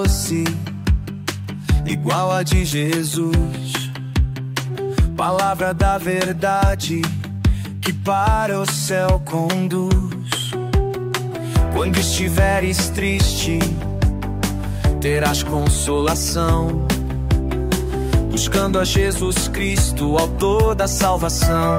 doce, igual a de Jesus. Palavra da verdade, que para o céu conduz. Quando estiveres triste, terás consolação, buscando a Jesus Cristo, autor da salvação.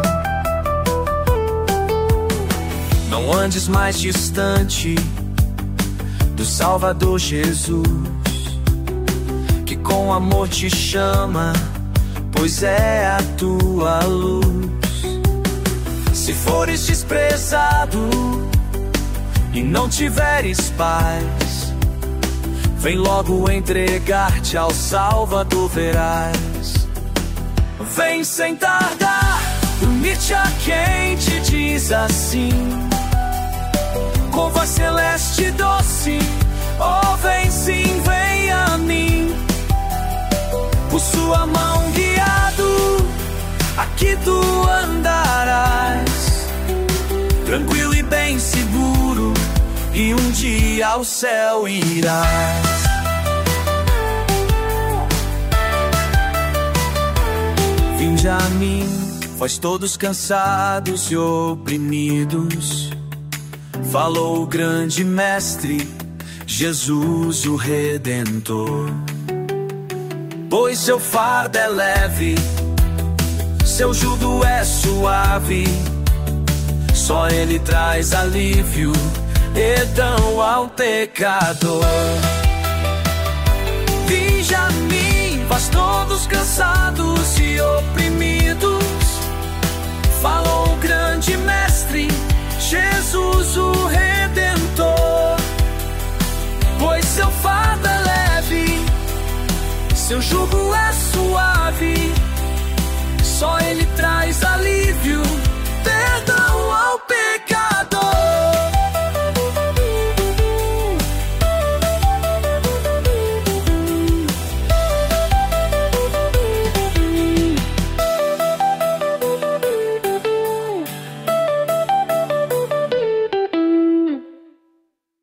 Não andes mais distante do Salvador Jesus, que com amor te chama, pois é a tua luz. Se fores desprezado e não tiveres paz, vem logo entregar-te ao Salvador, verás. Vem sem tardar, unir-te a quem te diz assim, com voz celeste e doce: oh, vem sim, vem a mim. Por sua mão guiado, aqui tu andarás, tranquilo e bem seguro, e um dia ao céu irás. Vinde a mim, vós todos cansados e oprimidos, falou o grande mestre, Jesus o Redentor. Pois seu fardo é leve, seu jugo é suave, só ele traz alívio, perdão ao pecador. Vinde a mim, vós todos cansados e oprimidos, falou o grande mestre, Jesus o Redentor. Pois seu fardo é leve, seu jugo é suave, só ele